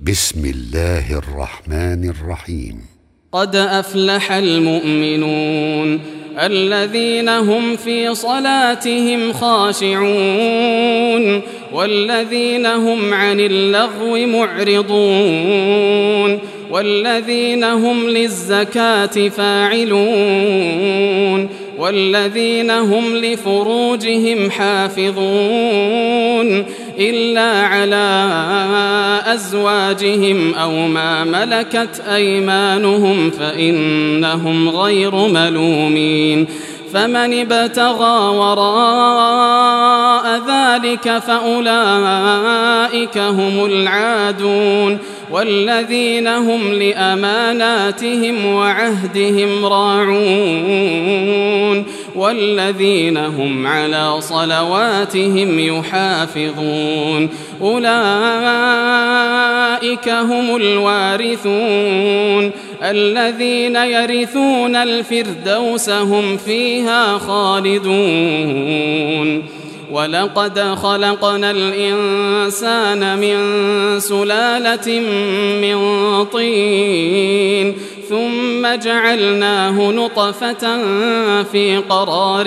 بسم الله الرحمن الرحيم. قد أفلح المؤمنون الذين هم في صلاتهم خاشعون والذين هم عن اللغو معرضون والذين هم للزكاة فاعلون والذين هم لفروجهم حافظون إلا على أزواجهم أو ما ملكت أيمانهم فإنهم غير ملومين فمن ابتغى وراء ذلك فأولئك هم العادون والذين هم لأماناتهم وعهدهم راعون والذين هم على صلواتهم يحافظون أولئك هم الوارثون الذين يرثون الفردوس هم فيها خالدون ولقد خلقنا الإنسان من سلالة من طين ثم جعلناه نطفة في قرار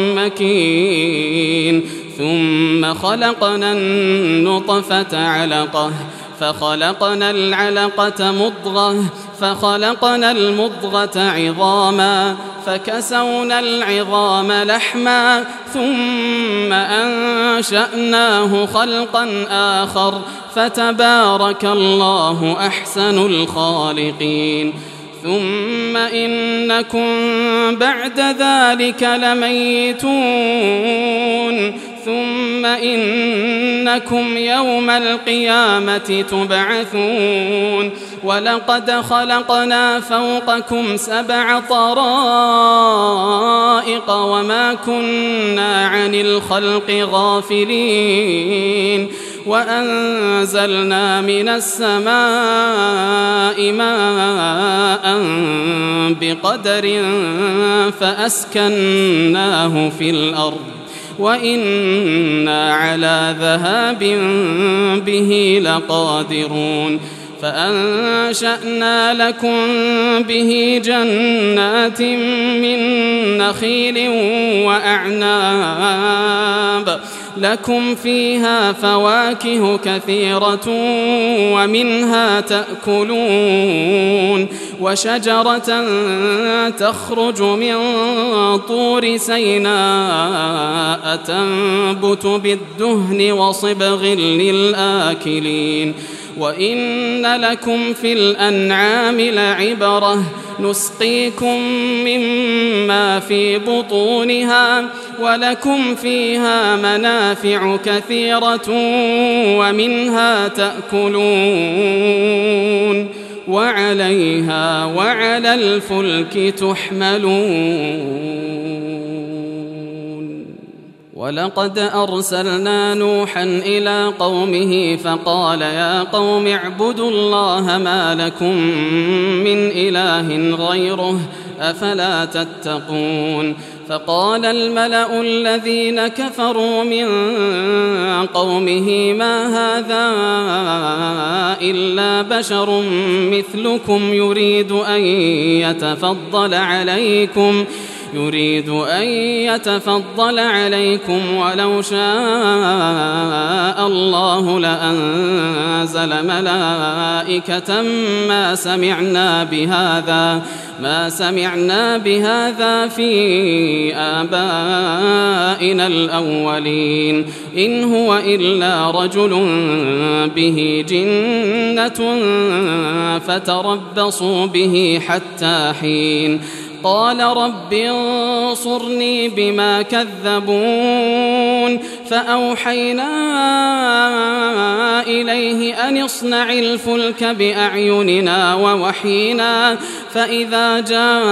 مكين ثم خلقنا النطفة علقة فخلقنا العلقة مضغة فخلقنا المضغة عظاما فكسونا العظام لحما ثم أنشأناه خلقا آخر فتبارك الله أحسن الخالقين ثم إنكم بعد ذلك لميتون ثم إنكم يوم القيامة تبعثون ولقد خلقنا فوقكم 7 طرائق وما كنا عن الخلق غافلين وأنزلنا من السماء ماء بقدر فأسكناه في الأرض وإنا على ذهاب به لقادرون فأنشأنا لكم به جنات من نخيل وأعناب لكم فيها فواكه كثيرة ومنها تأكلون وشجرة تخرج من طور سيناء تنبت بالدهن وصبغ للآكلين وإن لكم في الأنعام لعبرة نسقيكم مما في بطونها ولكم فيها منافع كثيرة ومنها تأكلون وعليها وعلى الفلك تحملون ولقد أرسلنا نوحا إلى قومه فقال يا قوم اعبدوا الله ما لكم من إله غيره أفلا تتقون فقال الملأ الذين كفروا من قومه ما هذا إلا بشر مثلكم يريد أن يتفضل عليكم ولو شاء الله لأنزل ملائكة ما سمعنا بهذا في آبائنا الأولين إن هو إلا رجل به جنة فتربصوا به حتى حين قال رب انصرني بما كذبون فأوحينا إليه أن اصنع الفلك بأعيننا ووحينا فإذا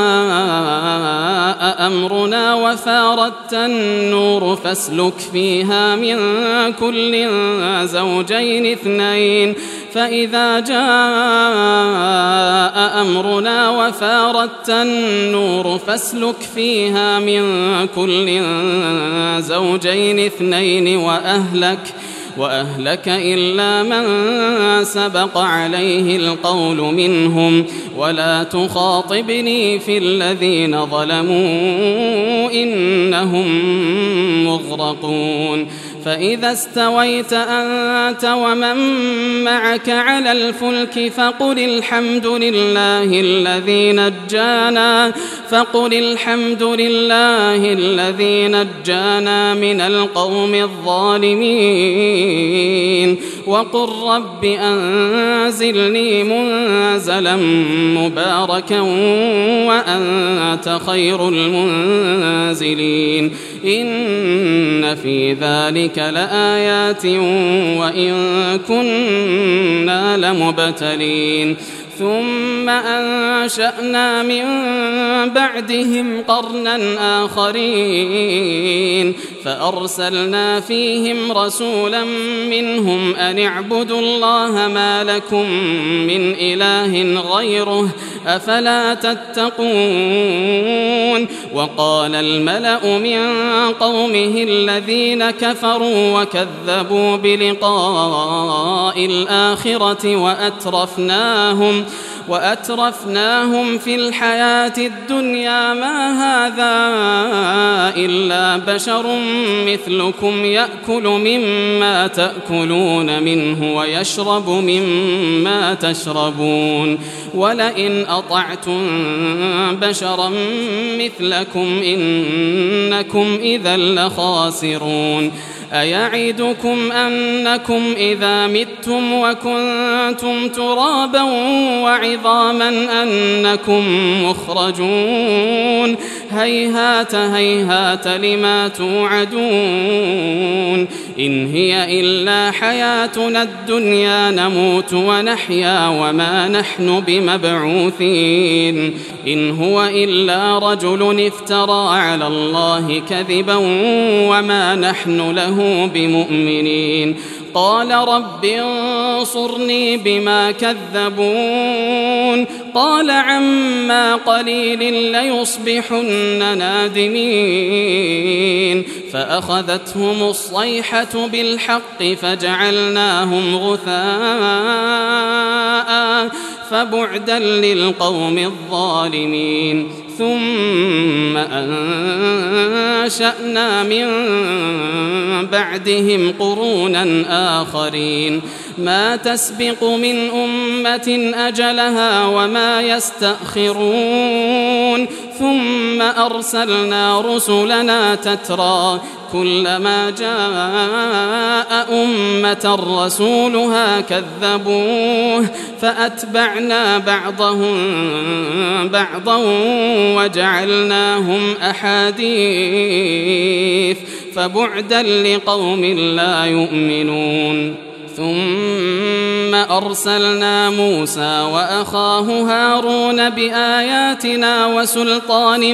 جاء أمرنا وفاردت النور فاسلك فيها من كل زوجين 2 فإذا جاء أمرنا وفاردت النور فاسلك فيها من كل زوجين 2 وأهلك إلا من سبق عليه القول منهم ولا تخاطبني في الذين ظلموا إنهم مغرقون فإذا استويت أنت ومن معك على الفلك فقل الحمد لله الذي نجانا من القوم الظالمين وقل رب أنزلني منزلا مباركا وأنت خير المنزلين إن في ذلك لآيات وإن كنا لمبتلين ثم أنشأنا من بعدهم قرنا آخرين فأرسلنا فيهم رسولا منهم أن اعبدوا الله ما لكم من إله غيره أفلا تتقون وقال الملأ من قومه الذين كفروا وكذبوا بلقاء الآخرة وأترفناهم في الحياة الدنيا ما هذا إلا بشر مثلكم يأكل مما تأكلون منه ويشرب مما تشربون ولئن أطعتم بشرا مثلكم إنكم إذا لخاسرون أيعدكم أنكم إذا متم وكنتم ترابا وعظاما أنكم مخرجون هيهات هيهات لما توعدون إن هي إلا حياتنا الدنيا نموت ونحيا وما نحن بمبعوثين إن هو إلا رجل افترى على الله كذبا وما نحن له بمؤمنين قال رب انصرني بما كذبون قال عما قليل ليصبحن نادمين فأخذتهم الصيحة بالحق فجعلناهم غثاء فبعدا للقوم الظالمين ثم أنشأنا من بعدهم قرونا آخرين ما تسبق من أمة أجلها وما يستأخرون ثم أرسلنا رسلنا تترى كلما جاء أمة رسولها كذبوه فأتبعنا بعضهم بعضا وجعلناهم أحاديث فبعدا لقوم لا يؤمنون ثم أرسلنا موسى وأخاه هارون بآياتنا وسلطان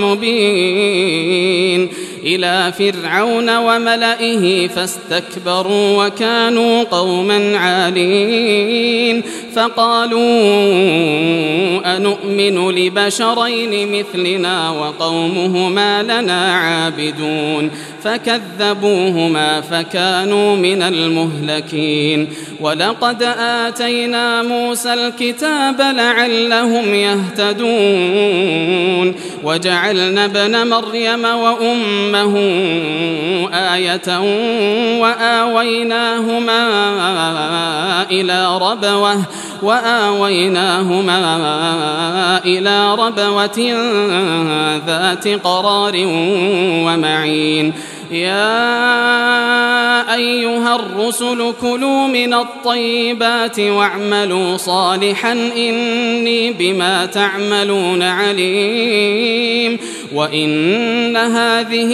مبين إلى فرعون وملئه فاستكبروا وكانوا قوما عالين فقالوا أنؤمن لبشرين مثلنا وقومهما لنا عابدون فكذبوهما فكانوا من المهلكين ولقد آتينا موسى الكتاب لعلهم يهتدون وجعلنا ابن مريم وأمه آية وآويناهما إلى ربوة ذات قرار ومعين يا أيها الرسل كلوا من الطيبات واعملوا صالحا إني بما تعملون عليم وإن هذه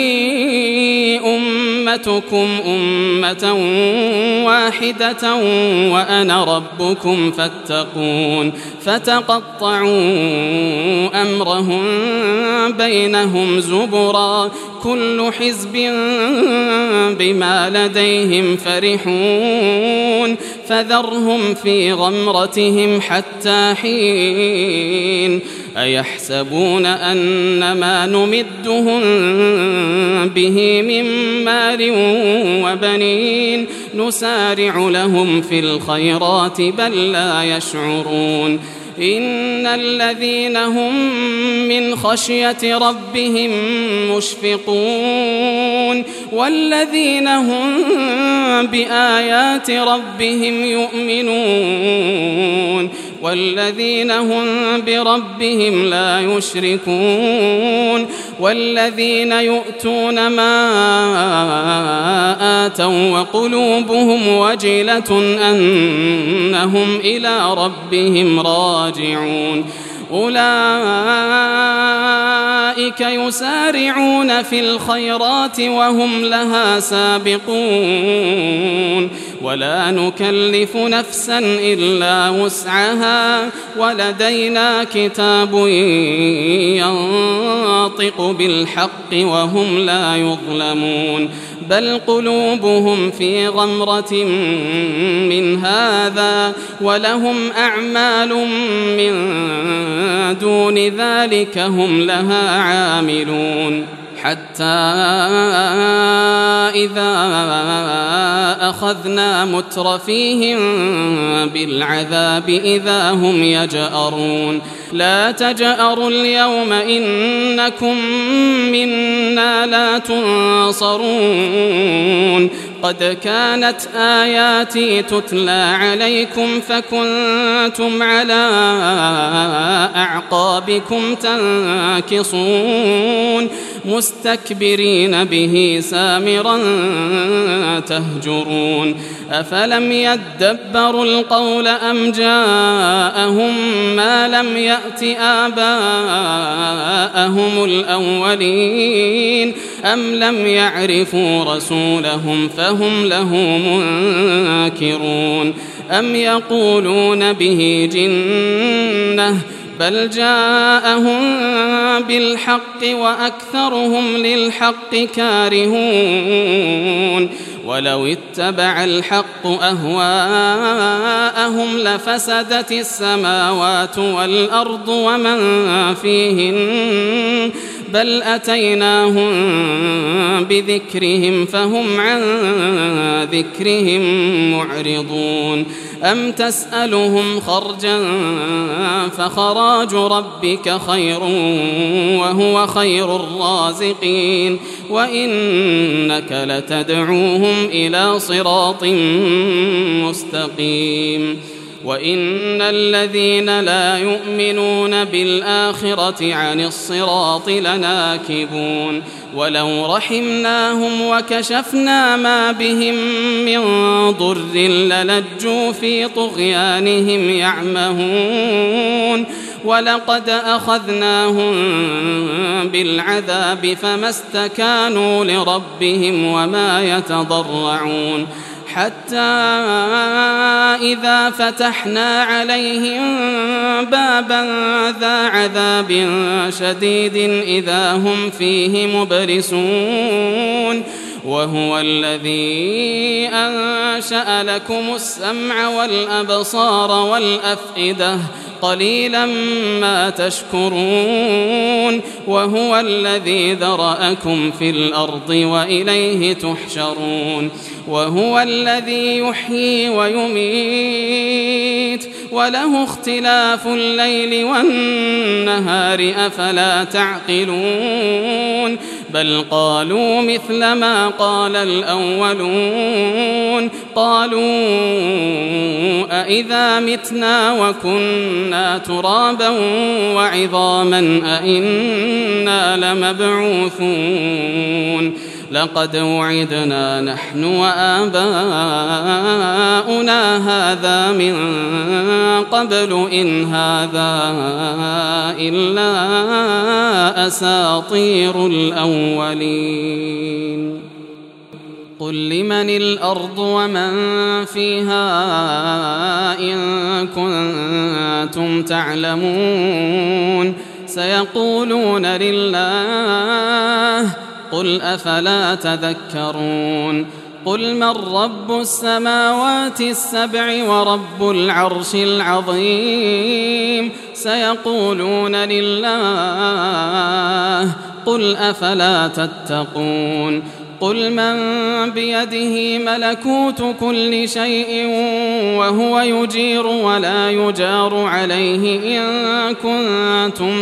أمتكم أمة واحدة وأنا ربكم فاتقون فتقطعوا أمرهم بينهم زبرا كل حزب بما لديهم فرحون فذرهم في غمرتهم حتى حين أيحسبون أن ما نمدهم به من مال وبنين نسارع لهم في الخيرات بل لا يشعرون إن الذين هم من خشية ربهم مشفقون والذين هم بآيات ربهم يؤمنون والذين هم بربهم لا يشركون والذين يؤتون ما آتوا وقلوبهم وجلة أنهم إلى ربهم راجعون أولئك يسارعون في الخيرات وهم لها سابقون ولا نكلف نفسا إلا وسعها ولدينا كتاب ينطق بالحق وهم لا يظلمون بل قلوبهم في غمرة من هذا ولهم أعمال من دون ذلك هم لها عاملون حتى إذا أخذنا مترفيهم بالعذاب إذا هم يجأرون لا تجأروا اليوم إنكم منا لا تنصرون قد كانت آياتي تتلى عليكم فكنتم على أعقابكم تنكصون مستكبرين به سامرا تهجرون أفلم يدبروا القول أم جاءهم ما لم يأت آباءهم الأولين أم لم يعرفوا رسولهم فهم له منكرون أم يقولون به جنة بل جاءهم بالحق وأكثرهم للحق كارهون ولو اتبع الحق أهواءهم لفسدت السماوات والأرض ومن فيهن بل أتيناهم بذكرهم فهم عن ذكرهم معرضون أم تسألهم خرجا فخراج ربك خير وهو خير الرازقين وإنك لتدعوهم إلى صراط مستقيم وإن الذين لا يؤمنون بالآخرة عن الصراط لناكبون ولو رحمناهم وكشفنا ما بهم من ضر للجوا في طغيانهم يعمهون ولقد أخذناهم بالعذاب فما استكانوا لربهم وما يتضرعون حتى إذا فتحنا عليهم بابا ذا عذاب شديد إذا هم فيه مبلسون وهو الذي أنشأ لكم السمع والأبصار والأفئدة قليلا ما تشكرون وهو الذي ذرأكم في الأرض وإليه تحشرون وهو الذي يحيي ويميت وله اختلاف الليل والنهار أفلا تعقلون بل قالوا مثل ما قال الأولون قالوا أإذا متنا وكنا ترابا وعظاما أإنا لمبعوثون لقد وعدنا نحن وآباؤنا هذا من قبل إن هذا إلا أساطير الأولين قل لمن الأرض ومن فيها إن كنتم تعلمون سيقولون لله قل أفلا تذكرون قل من رب السماوات السبع ورب العرش العظيم سيقولون لله قل أفلا تتقون قل من بيده ملكوت كل شيء وهو يجير ولا يجار عليه إن كنتم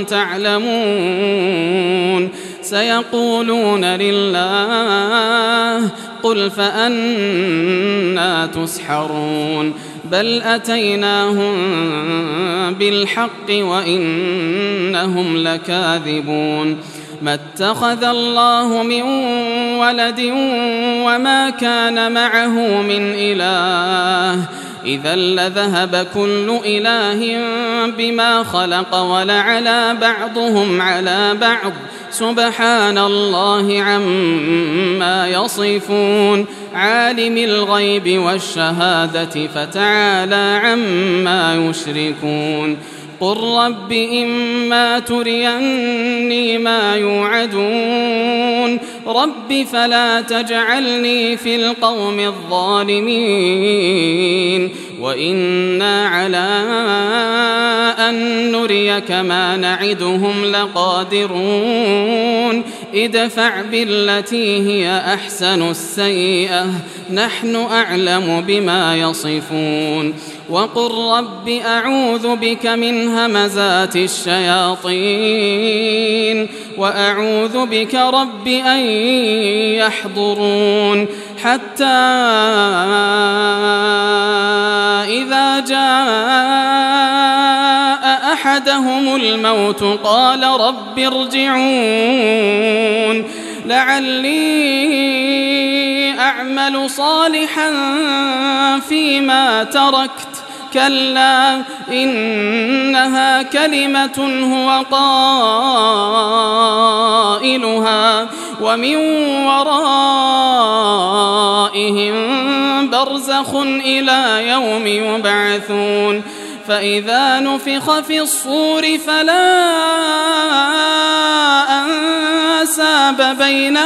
تعلمون سيقولون لله قل فأنا تسحرون بل أتيناهم بالحق وإنهم لكاذبون ما اتخذ الله من ولد وما كان معه من إله إذا لذهب كل إله بما خلق ولعلى بعضهم على بعض سبحان الله عما يصفون عالم الغيب والشهادة فتعالى عما يشركون قل رب إما تريني ما يوعدون رب فلا تجعلني في القوم الظالمين وإنا على أن نريك ما نعدهم لقادرون ادفع بالتي هي أحسن السيئة نحن أعلم بما يصفون وقل رب أعوذ بك من همزات الشياطين وأعوذ بك رب أن يحضرون حتى إذا جاء أحدهم الموت قال رب ارجعون لعلي أعمل صالحا فيما تركت كلا إنها كلمة هو قائلها ومن ورائهم برزخ إلى يوم يبعثون فإذا نفخ في الصور فلا أنساب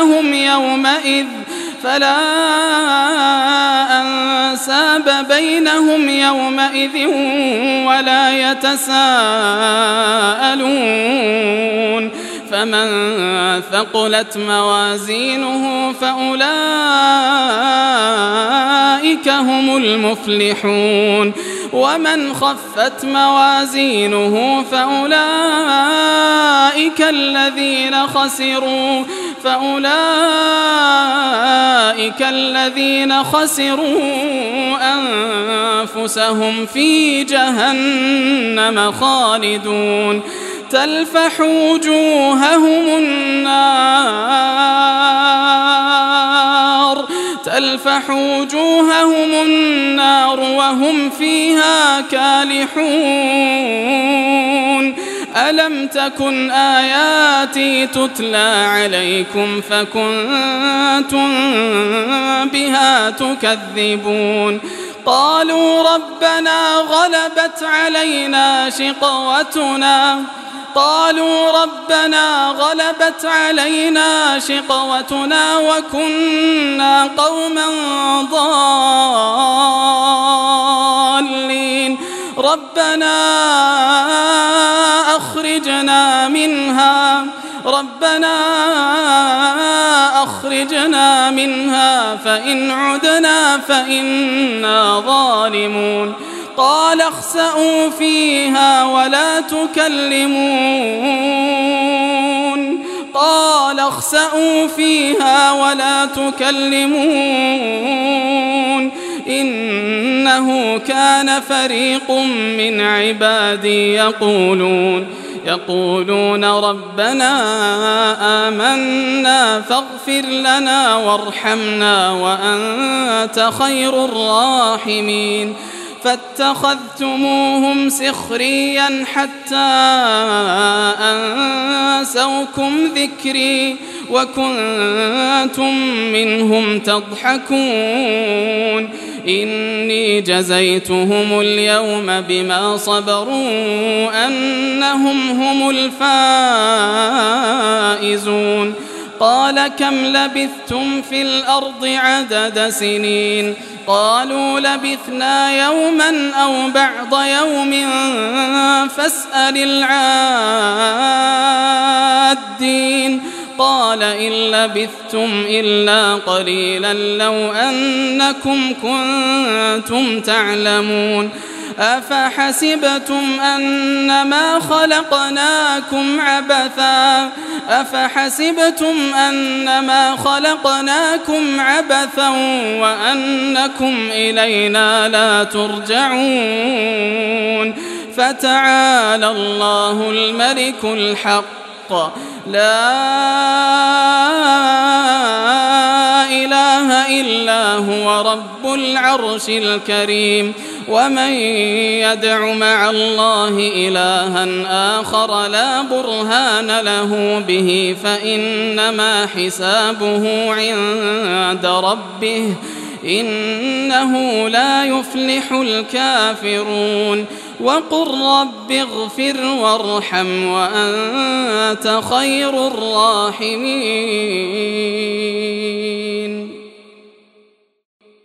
بينهم يومئذ ولا يتساءلون فمن ثقلت موازينه فأولئك هم المفلحون ومن خفت موازينه فأولئك الذين خسروا أنفسهم في جهنم خالدون تلفح وجوههم النار وهم فيها كالحون ألم تكن آياتي تتلى عليكم فكنتم بها تكذبون قالوا ربنا غلبت علينا شقوتنا وكنا قوما ضالين ربنا أخرجنا منها فإن عدنا فإنا ظالمون قال اخسئوا فيها ولا تكلمون إنه كان فريق من عبادي يقولون ربنا آمنا فاغفر لنا وارحمنا وأنت خير الراحمين فاتخذتموهم سخريا حتى أنسوكم ذكري وكنتم منهم تضحكون إني جزيتهم اليوم بما صبروا أنهم هم الفائزون قال كم لبثتم في الأرض عدد سنين قالوا لبثنا يوما أو بعض يوم فاسأل العادين قال إن لبثتم إلا قليلا لو أنكم كنتم تعلمون أفحسبتم أنما خلقناكم عبثا وأنكم إلينا لا ترجعون فتعالى الله الملك الحق لا إله إلا هو رب العرش الكريم ومن يدع مع الله إلها آخر لا برهان له به فإنما حسابه عند ربه إنه لا يفلح الكافرون وقل رب اغفر وارحم وأنت خير الراحمين